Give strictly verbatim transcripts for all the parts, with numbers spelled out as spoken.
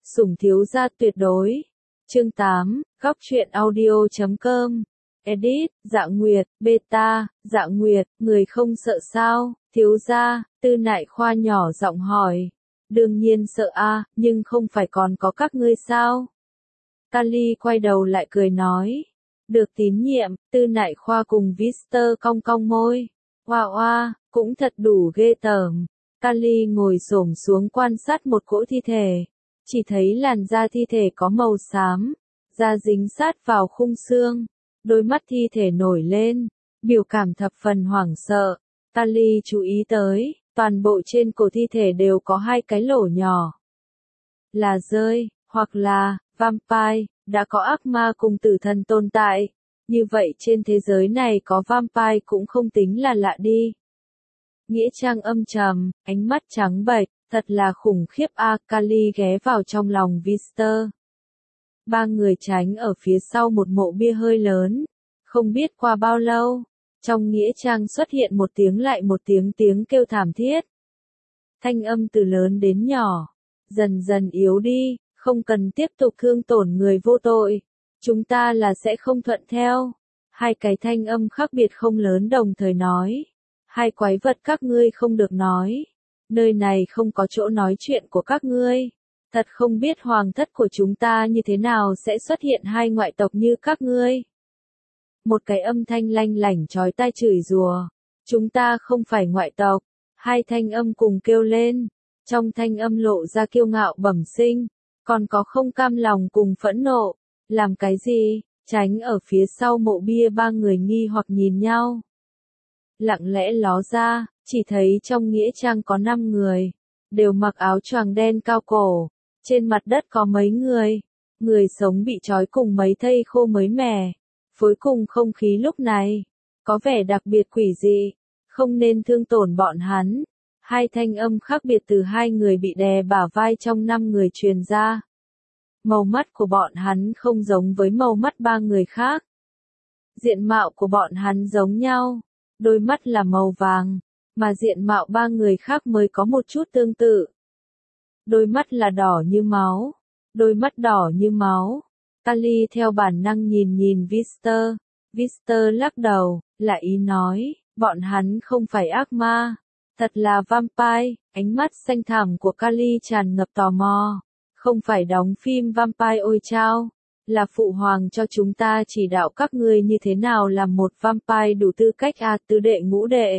Sủng thiếu gia tuyệt đối. Chương tám, góc truyện audio chấm com. Edit, Dạ Nguyệt, beta, Dạ Nguyệt, người không sợ sao, thiếu gia, Tư Nại Khoa nhỏ giọng hỏi. Đương nhiên sợ a, nhưng không phải còn có các ngươi sao? Kali quay đầu lại cười nói. Được tín nhiệm, Tư Nại Khoa cùng Victor cong cong môi. Oa oa, cũng thật đủ ghê tởm. Kali ngồi xổm xuống quan sát một cỗ thi thể. Chỉ thấy làn da thi thể có màu xám, da dính sát vào khung xương, đôi mắt thi thể nổi lên, biểu cảm thập phần hoảng sợ. Kali chú ý tới, toàn bộ trên cổ thi thể đều có hai cái lỗ nhỏ. Là rơi, hoặc là, vampire, đã có ác ma cùng tử thần tồn tại. Như vậy trên thế giới này có vampire cũng không tính là lạ đi. Nghĩa trang âm trầm, ánh mắt trắng bệch, thật là khủng khiếp a. Kali ghé vào trong lòng Victor. Ba người tránh ở phía sau một mộ bia hơi lớn. Không biết qua bao lâu, trong nghĩa trang xuất hiện một tiếng lại một tiếng tiếng kêu thảm thiết. Thanh âm từ lớn đến nhỏ, dần dần yếu đi, không cần tiếp tục thương tổn người vô tội. Chúng ta là sẽ không thuận theo. Hai cái thanh âm khác biệt không lớn đồng thời nói. Hai quái vật các ngươi không được nói. Nơi này không có chỗ nói chuyện của các ngươi. Thật không biết hoàng thất của chúng ta như thế nào sẽ xuất hiện hai ngoại tộc như các ngươi. Một cái âm thanh lanh lảnh chói tai chửi rủa. Chúng ta không phải ngoại tộc. Hai thanh âm cùng kêu lên. Trong thanh âm lộ ra kiêu ngạo bẩm sinh. Còn có không cam lòng cùng phẫn nộ. Làm cái gì? Tránh ở phía sau mộ bia ba người nghi hoặc nhìn nhau. Lặng lẽ ló ra, chỉ thấy trong nghĩa trang có năm người, đều mặc áo choàng đen cao cổ, trên mặt đất có mấy người, người sống bị trói cùng mấy thây khô mới mẻ, phối cùng không khí lúc này, có vẻ đặc biệt quỷ dị, không nên thương tổn bọn hắn. Hai thanh âm khác biệt từ hai người bị đè bả vai trong năm người truyền ra. Màu mắt của bọn hắn không giống với màu mắt ba người khác. Diện mạo của bọn hắn giống nhau. Đôi mắt là màu vàng, mà diện mạo ba người khác mới có một chút tương tự. Đôi mắt là đỏ như máu, đôi mắt đỏ như máu. Kali theo bản năng nhìn nhìn Victor, Victor lắc đầu, lại ý nói, bọn hắn không phải ác ma, thật là vampire. Ánh mắt xanh thẳm của Kali tràn ngập tò mò, không phải đóng phim vampire ôi chao. Là phụ hoàng cho chúng ta chỉ đạo các ngươi như thế nào làm một vampire đủ tư cách a tứ đệ ngũ đệ.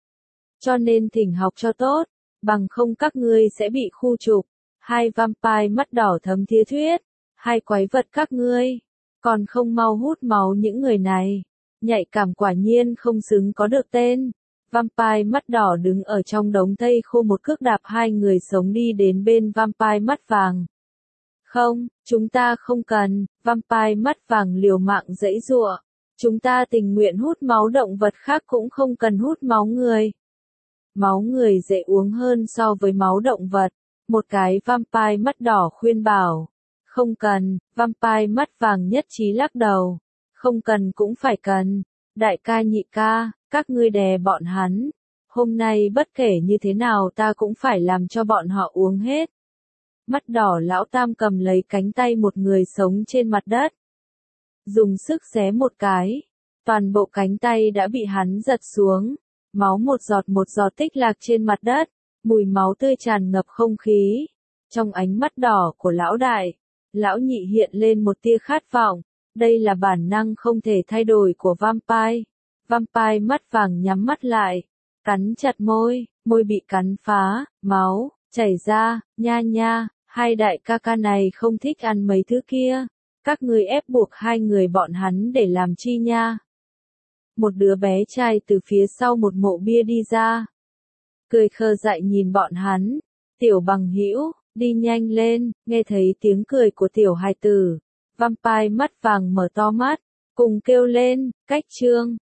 Cho nên thỉnh học cho tốt, bằng không các ngươi sẽ bị khu trục. Hai vampire mắt đỏ thấm thía thuyết, hai quái vật các ngươi, còn không mau hút máu những người này. Nhạy cảm quả nhiên không xứng có được tên. Vampire mắt đỏ đứng ở trong đống thây khô một cước đạp hai người sống đi đến bên vampire mắt vàng. Không, chúng ta không cần. Vampire mắt vàng liều mạng giãy giụa. Chúng ta tình nguyện hút máu động vật khác cũng không cần hút máu người. Máu người dễ uống hơn so với máu động vật. Một cái vampire mắt đỏ khuyên bảo. Không cần. Vampire mắt vàng nhất trí lắc đầu. Không cần cũng phải cần. Đại ca nhị ca, các ngươi đè bọn hắn. Hôm nay bất kể như thế nào ta cũng phải làm cho bọn họ uống hết. Mắt đỏ lão tam cầm lấy cánh tay một người sống trên mặt đất. Dùng sức xé một cái. Toàn bộ cánh tay đã bị hắn giật xuống. Máu một giọt một giọt tích lạc trên mặt đất. Mùi máu tươi tràn ngập không khí. Trong ánh mắt đỏ của lão đại, lão nhị hiện lên một tia khát vọng. Đây là bản năng không thể thay đổi của vampire. Vampire mắt vàng nhắm mắt lại. Cắn chặt môi, môi bị cắn phá, máu chảy ra, nha nha. Hai đại ca ca này không thích ăn mấy thứ kia. Các người ép buộc hai người bọn hắn để làm chi nha. Một đứa bé trai từ phía sau một mộ bia đi ra. Cười khờ dại nhìn bọn hắn. Tiểu bằng hữu, đi nhanh lên. Nghe thấy tiếng cười của tiểu hài tử. Vampire mắt vàng mở to mắt. Cùng kêu lên, cách chương.